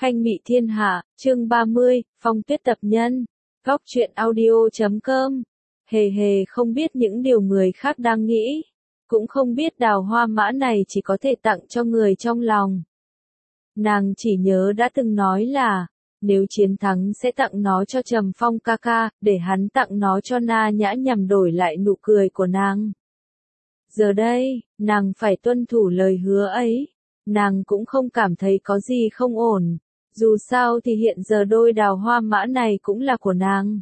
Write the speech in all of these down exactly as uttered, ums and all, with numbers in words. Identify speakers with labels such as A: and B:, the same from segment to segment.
A: Khanh Mị Thiên Hạ, chương ba mươi, Phong Tuyết tập nhân. Góc truyện audio chấm com. Hề hề không biết những điều người khác đang nghĩ. Cũng không biết đào hoa mã này chỉ có thể tặng cho người trong lòng. Nàng chỉ nhớ đã từng nói là, nếu chiến thắng sẽ tặng nó cho Trầm Phong ca ca, để hắn tặng nó cho Na Nhã nhằm đổi lại nụ cười của nàng. Giờ đây, nàng phải tuân thủ lời hứa ấy. Nàng cũng không cảm thấy có gì không ổn. Dù sao thì hiện giờ đôi đào hoa mã này cũng là của nàng.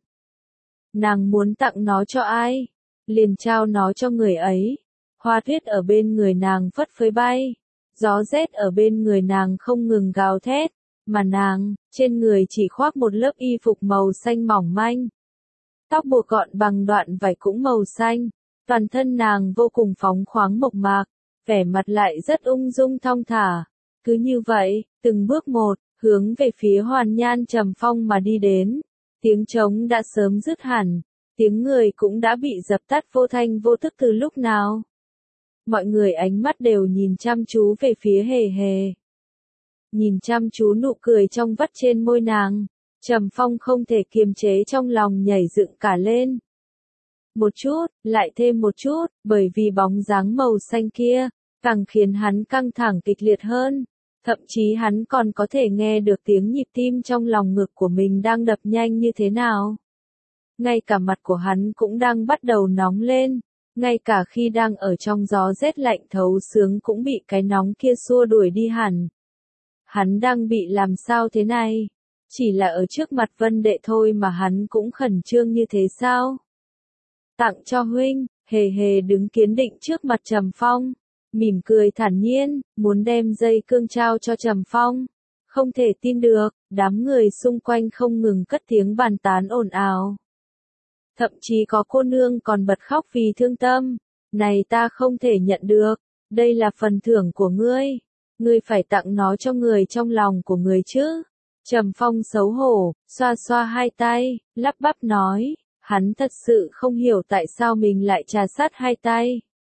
A: Nàng muốn tặng nó cho ai? Liền trao nó cho người ấy. Hoa tuyết ở bên người nàng phất phới bay. Gió rét ở bên người nàng không ngừng gào thét. Mà nàng, trên người chỉ khoác một lớp y phục màu xanh mỏng manh. Tóc buộc gọn bằng đoạn vải cũng màu xanh. Toàn thân nàng vô cùng phóng khoáng mộc mạc. Vẻ mặt lại rất ung dung thong thả. Cứ như vậy, từng bước một, hướng về phía Hoàn Nhan Trầm Phong mà đi đến. Tiếng trống đã sớm dứt hẳn, tiếng người cũng đã bị dập tắt vô thanh vô tức từ lúc nào. Mọi người ánh mắt đều nhìn chăm chú về phía hề hề. Nhìn chăm chú nụ cười trong vắt trên môi nàng, Trầm Phong không thể kiềm chế trong lòng nhảy dựng cả lên. Một chút, lại thêm một chút, bởi vì bóng dáng màu xanh kia, càng khiến hắn căng thẳng kịch liệt hơn. Thậm chí hắn còn có thể nghe được tiếng nhịp tim trong lòng ngực của mình đang đập nhanh như thế nào. Ngay cả mặt của hắn cũng đang bắt đầu nóng lên. Ngay cả khi đang ở trong gió rét lạnh thấu xương cũng bị cái nóng kia xua đuổi đi hẳn. Hắn đang bị làm sao thế này? Chỉ là ở trước mặt Vân Đệ thôi mà hắn cũng khẩn trương như thế sao? Tặng cho huynh, hề hề đứng kiên định trước mặt Trầm Phong. Mỉm cười thản nhiên, muốn đem dây cương trao cho Trầm Phong. Không thể tin được, đám người xung quanh không ngừng cất tiếng bàn tán ồn ào. Thậm chí có cô nương còn bật khóc vì thương tâm. Này ta không thể nhận được, đây là phần thưởng của ngươi. Ngươi phải tặng nó cho người trong lòng của người chứ. Trầm Phong xấu hổ, xoa xoa hai tay, lắp bắp nói, hắn thật sự không hiểu tại sao mình lại trà sát hai tay.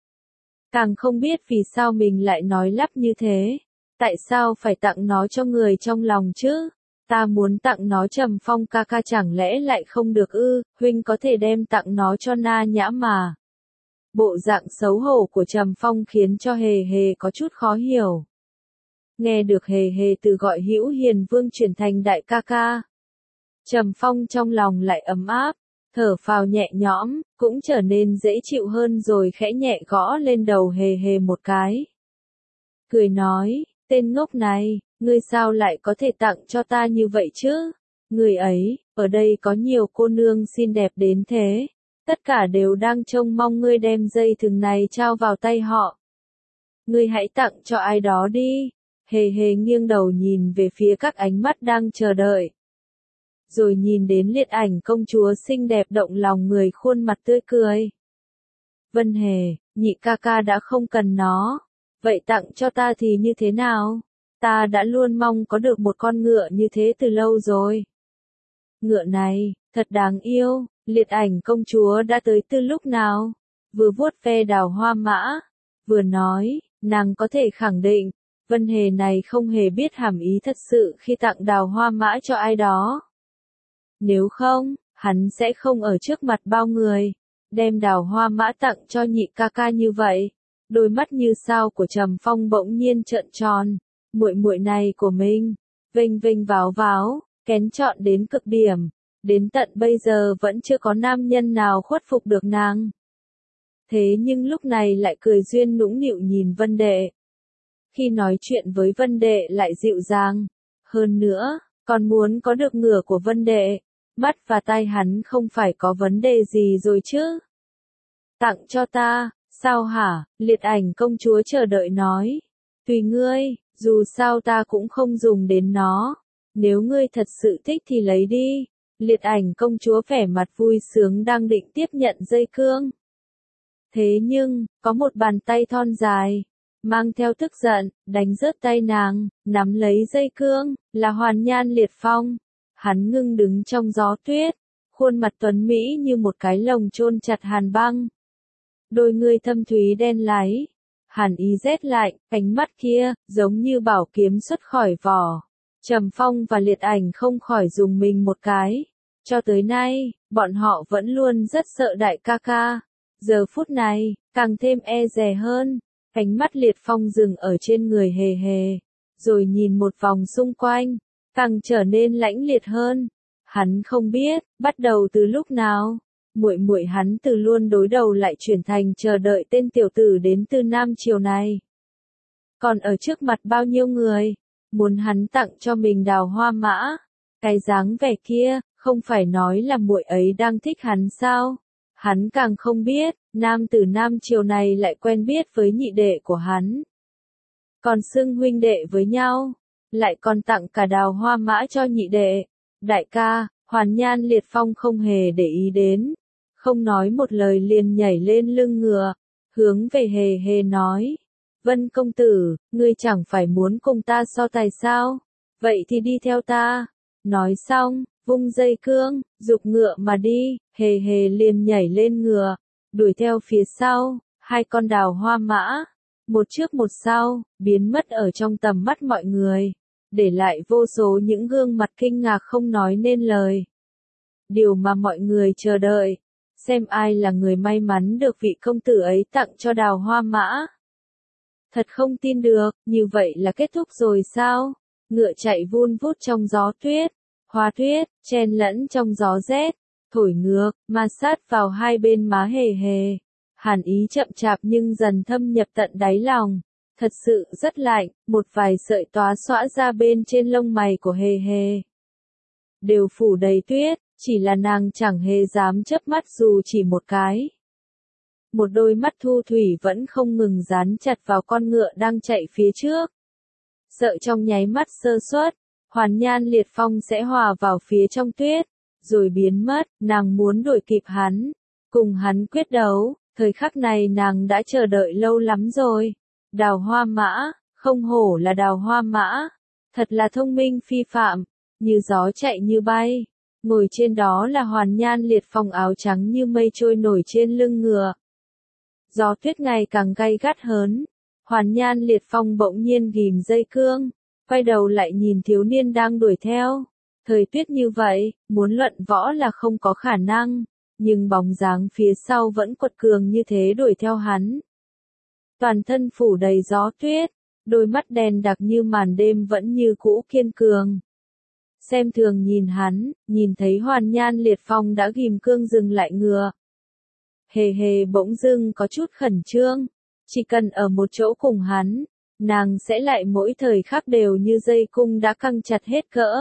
A: Càng không biết vì sao mình lại nói lắp như thế. Tại sao phải tặng nó cho người trong lòng chứ? Ta muốn tặng nó Trầm Phong ca ca chẳng lẽ lại không được ư? Huynh có thể đem tặng nó cho Na Nhã mà. Bộ dạng xấu hổ của Trầm Phong khiến cho hề hề có chút khó hiểu. Nghe được hề hề từ gọi Hữu Hiền Vương chuyển thành đại ca ca. Trầm Phong trong lòng lại ấm áp. Thở phào nhẹ nhõm, cũng trở nên dễ chịu hơn rồi khẽ nhẹ gõ lên đầu hề hề một cái. Cười nói, tên ngốc này, ngươi sao lại có thể tặng cho ta như vậy chứ? Người ấy, ở đây có nhiều cô nương xinh đẹp đến thế. Tất cả đều đang trông mong ngươi đem dây thừng này trao vào tay họ. Ngươi hãy tặng cho ai đó đi. Hề hề nghiêng đầu nhìn về phía các ánh mắt đang chờ đợi. Rồi nhìn đến Liệt Ảnh công chúa xinh đẹp động lòng người khuôn mặt tươi cười. Vân Hề, nhị ca ca đã không cần nó. Vậy tặng cho ta thì như thế nào? Ta đã luôn mong có được một con ngựa như thế từ lâu rồi. Ngựa này, thật đáng yêu. Liệt Ảnh công chúa đã tới từ lúc nào? Vừa vuốt ve đào hoa mã, vừa nói, nàng có thể khẳng định, Vân Hề này không hề biết hàm ý thật sự khi tặng đào hoa mã cho ai đó. Nếu không, hắn sẽ không ở trước mặt bao người, đem đào hoa mã tặng cho nhị ca ca như vậy. Đôi mắt như sao của Trầm Phong bỗng nhiên trợn tròn, muội muội này của mình, vênh vênh váo váo, kén chọn đến cực điểm, đến tận bây giờ vẫn chưa có nam nhân nào khuất phục được nàng. Thế nhưng lúc này lại cười duyên nũng nịu nhìn Vân Đệ. Khi nói chuyện với Vân Đệ lại dịu dàng, hơn nữa, còn muốn có được ngựa của Vân Đệ. Mắt và tai hắn không phải có vấn đề gì rồi chứ? Tặng cho ta, sao hả? Liệt Ảnh công chúa chờ đợi nói. Tùy ngươi, dù sao ta cũng không dùng đến nó. Nếu ngươi thật sự thích thì lấy đi. Liệt Ảnh công chúa vẻ mặt vui sướng đang định tiếp nhận dây cương. Thế nhưng, có một bàn tay thon dài, mang theo tức giận, đánh rớt tay nàng, nắm lấy dây cương, là Hoàn Nhan Liệt Phong. Hắn ngưng đứng trong gió tuyết, khuôn mặt tuấn mỹ như một cái lồng chôn chặt hàn băng. Đôi ngươi thâm thúy đen láy, hàn ý rét lạnh, ánh mắt kia, giống như bảo kiếm xuất khỏi vỏ. Trầm Phong và Liệt Ảnh không khỏi dùng mình một cái. Cho tới nay, bọn họ vẫn luôn rất sợ đại ca ca. Giờ phút này, càng thêm e dè hơn. Ánh mắt Liệt Phong dừng ở trên người Hề Hề, rồi nhìn một vòng xung quanh, càng trở nên lãnh liệt hơn. Hắn không biết, bắt đầu từ lúc nào, muội muội hắn từ luôn đối đầu lại chuyển thành chờ đợi tên tiểu tử đến từ Nam Triều này. Còn ở trước mặt bao nhiêu người, muốn hắn tặng cho mình đào hoa mã. Cái dáng vẻ kia, không phải nói là muội ấy đang thích hắn sao? Hắn càng không biết, nam tử Nam Triều này lại quen biết với nhị đệ của hắn. Còn xưng huynh đệ với nhau, lại còn tặng cả đào hoa mã cho nhị đệ. Đại ca, Hoàn Nhan Liệt Phong không hề để ý đến. Không nói một lời liền nhảy lên lưng ngựa, hướng về Hề Hề nói. Vân công tử, ngươi chẳng phải muốn cùng ta so tài sao? Vậy thì đi theo ta. Nói xong, vung dây cương, giục ngựa mà đi. Hề Hề liền nhảy lên ngựa, đuổi theo phía sau, hai con đào hoa mã, một trước một sau, biến mất ở trong tầm mắt mọi người, để lại vô số những gương mặt kinh ngạc không nói nên lời. Điều mà mọi người chờ đợi, xem ai là người may mắn được vị công tử ấy tặng cho đào hoa mã. Thật không tin được, như vậy là kết thúc rồi sao? Ngựa chạy vun vút trong gió tuyết, hoa tuyết, chen lẫn trong gió rét, thổi ngược, ma sát vào hai bên má Hề Hề. Hàn ý chậm chạp nhưng dần thâm nhập tận đáy lòng. Thật sự rất lạnh, một vài sợi tóa xõa ra bên trên lông mày của Hề Hề. Đều phủ đầy tuyết, chỉ là nàng chẳng hề dám chớp mắt dù chỉ một cái. Một đôi mắt thu thủy vẫn không ngừng dán chặt vào con ngựa đang chạy phía trước. Sợ trong nháy mắt sơ suất, Hoàn Nhan Liệt Phong sẽ hòa vào phía trong tuyết, rồi biến mất. Nàng muốn đuổi kịp hắn, cùng hắn quyết đấu. Thời khắc này nàng đã chờ đợi lâu lắm rồi. Đào hoa mã, không hổ là đào hoa mã, thật là thông minh phi phạm, như gió chạy như bay. Ngồi trên đó là Hoàn Nhan Liệt Phong áo trắng như mây trôi nổi trên lưng ngựa. Gió tuyết ngày càng gay gắt hơn. Hoàn Nhan Liệt Phong bỗng nhiên ghim dây cương, quay đầu lại nhìn thiếu niên đang đuổi theo. Thời tuyết như vậy, muốn luận võ là không có khả năng, nhưng bóng dáng phía sau vẫn quật cường như thế đuổi theo hắn. Toàn thân phủ đầy gió tuyết, đôi mắt đen đặc như màn đêm vẫn như cũ kiên cường. Xem thường nhìn hắn, nhìn thấy Hoàn Nhan Liệt Phong đã ghim cương dừng lại ngựa. Hề Hề bỗng dưng có chút khẩn trương, chỉ cần ở một chỗ cùng hắn, nàng sẽ lại mỗi thời khắc đều như dây cung đã căng chặt hết cỡ.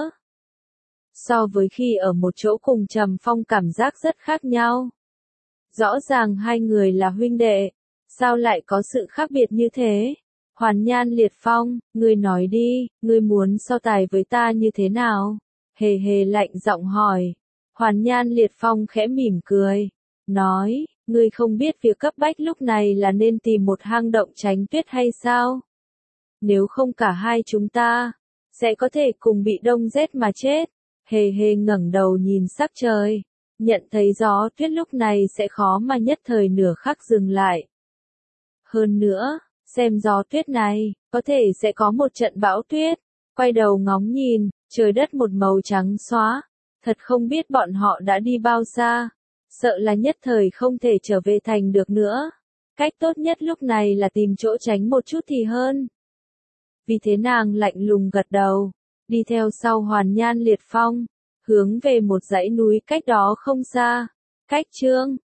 A: So với khi ở một chỗ cùng Trầm Phong cảm giác rất khác nhau. Rõ ràng hai người là huynh đệ, sao lại có sự khác biệt như thế? Hoàn Nhan Liệt Phong, ngươi nói đi, ngươi muốn so tài với ta như thế nào? Hề Hề lạnh giọng hỏi. Hoàn Nhan Liệt Phong khẽ mỉm cười, nói, ngươi không biết việc cấp bách lúc này là nên tìm một hang động tránh tuyết hay sao? Nếu không cả hai chúng ta, sẽ có thể cùng bị đông rét mà chết. Hề Hề ngẩng đầu nhìn sắc trời, nhận thấy gió tuyết lúc này sẽ khó mà nhất thời nửa khắc dừng lại. Hơn nữa, xem gió tuyết này, có thể sẽ có một trận bão tuyết. Quay đầu ngóng nhìn, trời đất một màu trắng xóa. Thật không biết bọn họ đã đi bao xa. Sợ là nhất thời không thể trở về thành được nữa. Cách tốt nhất lúc này là tìm chỗ tránh một chút thì hơn. Vì thế nàng lạnh lùng gật đầu, đi theo sau Hoàn Nhan Liệt Phong, hướng về một dãy núi cách đó không xa. Cách chương